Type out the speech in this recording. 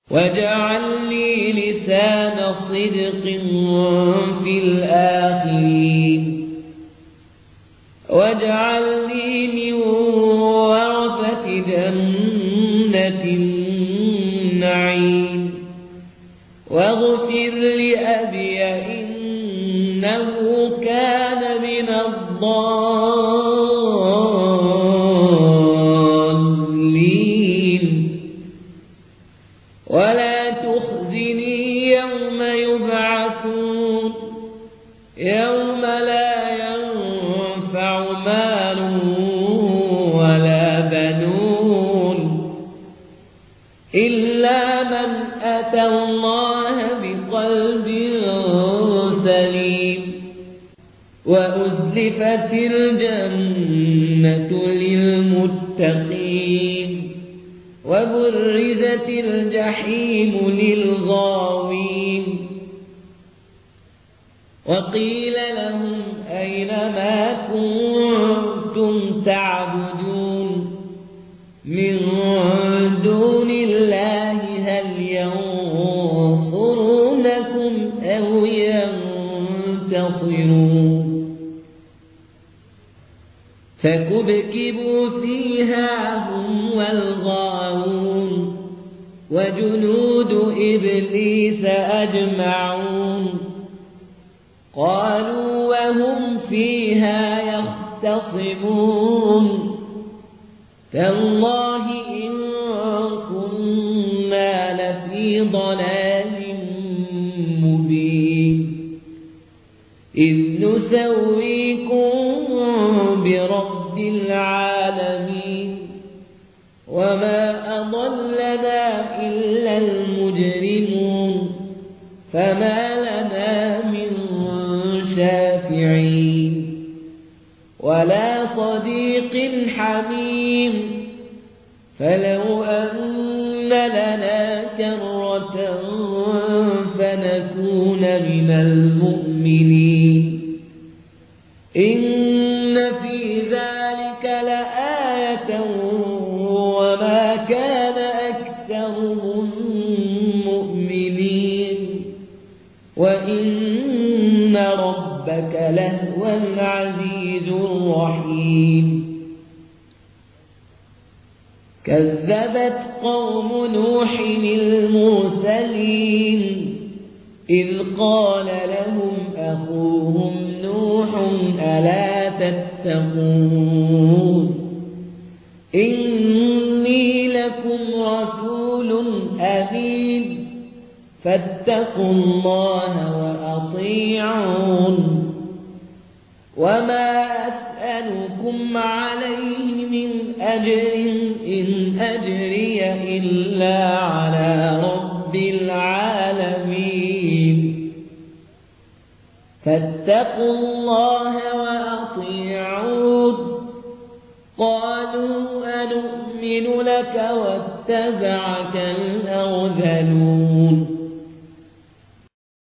واجعل لي لسان صدق في الآخرين واجعلني من ورثة جنة النعيم واغفر لأبي إنه كان من الضالين ولا تخزني يوم يبعثون يوم لا ينفع مال ولا بنون إلا من أتى الله بقلب سليم وأزلفت الجنة للمتقين وبرزت الجحيم للغاوين وقيل لهم أين ما كنتم تعبدون من دون الله هل ينصرونكم أو ينتصرون فكبكبوا فيها هم والغاوون وجنود إبليس أجمعون قالوا وهم فيها يختصمون تالله إن كنا لفي ضلال مبين إذ نسويكم برب العالمين وما أضلنا إلا المجرمون فما لنا من شافعين ولا صديق حميم فلو أن لنا كرة فنكون من المؤمنين إن في ذلك لآية وما كان أكثرهم مؤمنين وإن ربك لهو العزيز الرحيم كذبت قوم نوح المرسلين إذ قال لهم أخوهم نوح ألا تتقون إني لكم رسول أمين فاتقوا الله وأطيعون وما أسألكم عليه من أجر إن أجري إلا على رب العالمين فاتقوا الله وأطيعون قالوا أنؤمن لك واتبعك الأرذلون